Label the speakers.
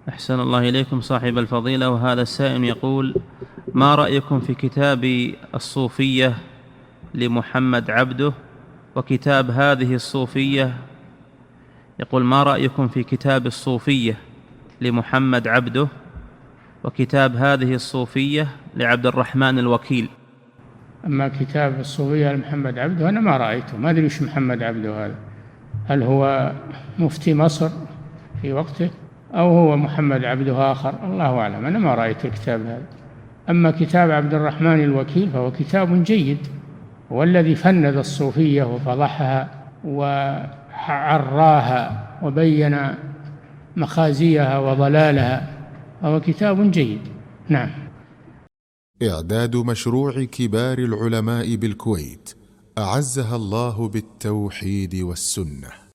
Speaker 1: أحسن الله إليكم صاحب الفضيلة. وهذا السائل يقول: ما رأيكم في كتاب الصوفية لمحمد عبده وكتاب هذه الصوفية؟ يقول: ما رأيكم في كتاب الصوفية لمحمد عبده وكتاب هذه الصوفية لعبد الرحمن الوكيل؟
Speaker 2: أما كتاب الصوفية لمحمد عبده أنا ما رأيته، ما أدري وش محمد عبده هذا، هل هو مفتي مصر في وقته أو هو محمد عبده آخر، الله أعلم، أنا ما رأيت الكتاب هذا. أما كتاب عبد الرحمن الوكيل فهو كتاب جيد، هو الذي فند الصوفية وفضحها وعراها وبين مخازيها وضلالها، فهو كتاب جيد. نعم.
Speaker 3: إعداد مشروع كبار العلماء بالكويت أعزها الله بالتوحيد والسنة.